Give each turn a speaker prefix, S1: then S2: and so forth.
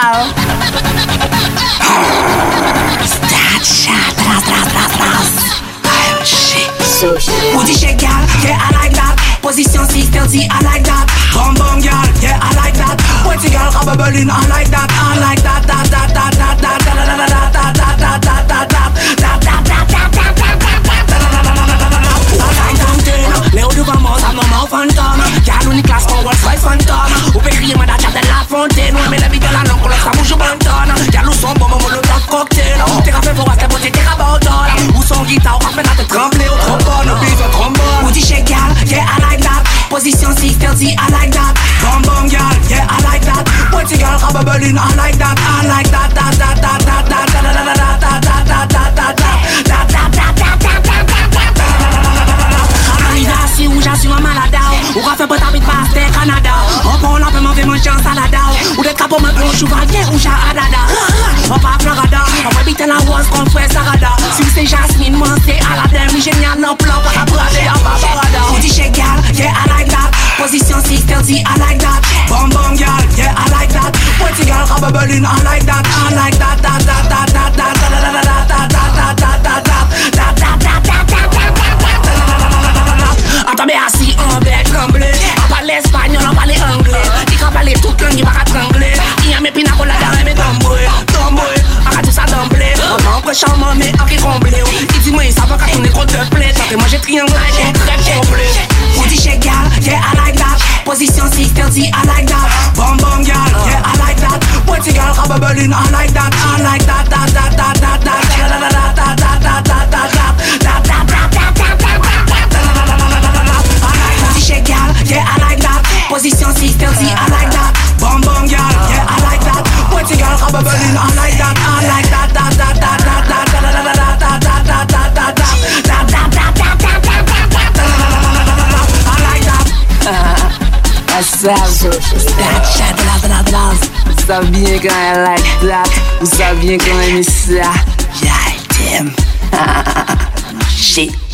S1: girl. Start shot, booty shake, girl, yeah, I like that. Position 630, I like that. Bum bum, girl, yeah, I like that. Pretty girl, have a Berlin, I like that. I like that, that, that, that, that, that, that, that, that, that, that, that, that, Léo devant moi, ça maman fantôme. Car l'unique classe qu'on voit soit fantôme. Ou peut crier madame de la fontaine. Ouais, mais la vie de la langue, ça bouge au banton. Car nous sommes bon, mon molotov cocktail. T'es café pour voir ta beauté, t'es rabordon. Ou son guitare, on fait la tête trembler au trombone. Bise au trombone. Booty shake, girl, yeah, I like that. Position 630, I like that. Bum bum, girl, yeah, I like that. Pretty girl, have a Berlin, I like that. I like that, that, that, that, that, that, that, that, that, that, that, that, that, that, si ou j'assume un malade ou refait pas ta vie de pasteur Canada. On prend la paix, m'en fait manger un salade. Ou des capos, me plonge, chevalier ou j'ai adada. On part Florida, on va habiter la rose qu'on fait Sarada. Si c'est Jasmine, moi c'est Aladdin. Oui, génial, non plan, pas la brader, à Barbarada. Booty shake, girl, yeah, I like that. Position 630, I like that. Bum bum, girl, yeah, I like that. Pretty girl, have a Berlin, I like that. I like that, that, that, that, that, that, that, that, that, that, that, that, that, Attends, assis en bec tremblé. On parle espagnol, on parle anglais. Il can parler toute langue, il va trembler. Il y a mes pina colada et mes tomboués. On va tout ça d'emblée. On prend charmant, mais on qui comblé. Il dit, moi, il savait qu'à tourner contre le plaid. Parce que moi, j'ai triangle avec un crêpe complet. Booty shake, girl, yeah, I like that. Position 630, I like that. Bum bum, girl, yeah, I like that. Pretty girl, have a Berlin, I like that. I like that, that, that, that, that, that, that, that, that, that, shake, girl, yeah, I like that. Position 630, I like that. Bum bum, girl, yeah, I like that. Pretty girl, have a Berlin, I like that. I like that, that, that, that, that, that, that, that, that, that, that, that, I like that. Ça savent bien quand elle like that. Vous savez bien quand elle aime ça. Yeah, damn. Shit.